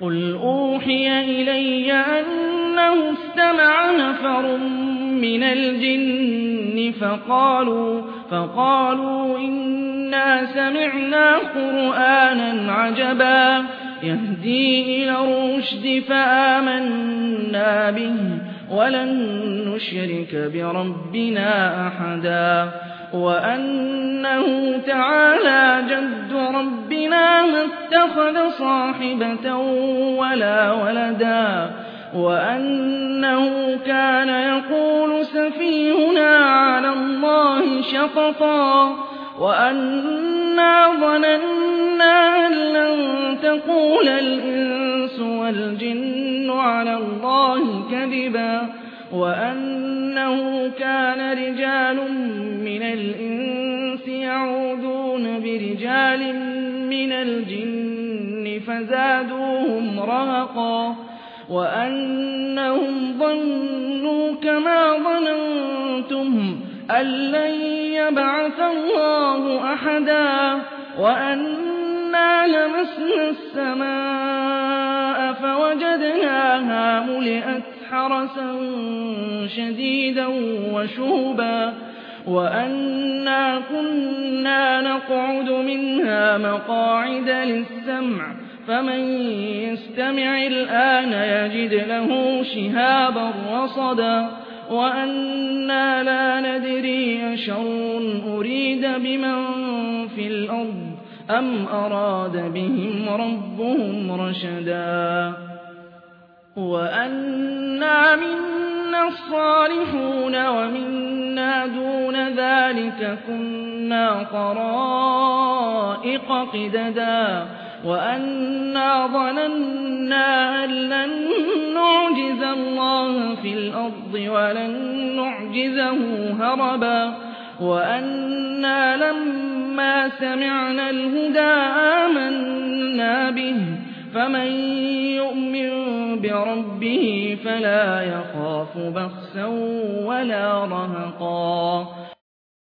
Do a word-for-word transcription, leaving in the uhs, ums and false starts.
قُلْ أُوحِيَ إِلَيَّ أَنَّهُ اسْتَمَعَ نَفَرٌ مِّنَ الْجِنِّ فَقَالُوا فَقَالُوا إِنَّا سَمِعْنَا قُرْآنًا عَجَبًا يَهْدِي إِلَى الرُّشْدِ فَآمَنَّا بِهِ وَلَن نُّشْرِكَ بِرَبِّنَا أَحَدًا وَأَنَّهُ تَعَالَىٰ جَدُّ رَبِّنَا مَا اتَّخَذَ صَاحِبَةً وَلَا وَلَدًا وَأَنَّهُ كَانَ يَقُولُ سَفِيهُنَا عَلَى اللَّهِ شَطَطًا وَأَنَّا ظَنَنَّا أَن لَّن تَقُولَ الْإِنسُ وَالْجِنُّ عَلَى اللَّهِ كَذِبًا وَأَنَّهُ كَانَ رِجَالٌ مِّنَ الْإِنسِ يَعُوذُونَ بِرِجَالٍ مِّنَ الْجِنِّ فَزَادُوهُمْ رَهَقًا وَأَنَّهُمْ ظَنُّوا كَمَا ظَنَنتُمْ أَن لَّن يَبْعَثَ اللَّهُ أَحَدًا وَأَنَّا لَمَسْنَا السَّمَاءَ فَوَجَدْنَاهَا مُلِئَتْ حَرَسًا شَدِيدًا وَشُهُبًا وَأَنَّا كُنَّا نَقْعُدُ مِنْهَا مَقَاعِدَ لِلسَّمْعِ فَمَن يَسْتَمِعِ الْآنَ يَجِدْ لَهُ شِهَابًا رَّصَدًا وَأَنَّا لَا نَدْرِي أَشَرٌّ أُرِيدَ بِمَن فِي الْأَرْضِ أَمْ أَرَادَ بِهِمْ رَبُّهُمْ رَشَدًا وَأَنَّا مِنَّا الصَّالِحُونَ وَمِنَّا دُونَ ذَٰلِكَ كُنَّا طَرَائِقَ قِدَدًا وَأَنَّا ظَنَنَّا أَن لَّن نُّعْجِزَ اللَّهَ فِي الْأَرْضِ وَلَن نُّعْجِزَهُ هَرَبًا وَأَنَّا لَمَّا سَمِعْنَا الْهُدَىٰ آمَنَّا بِهِ فَمَن يُؤْمِن بِرَبِّهِ فَلَا يَخَافُ بَخْسًا وَلَا رَهَقًا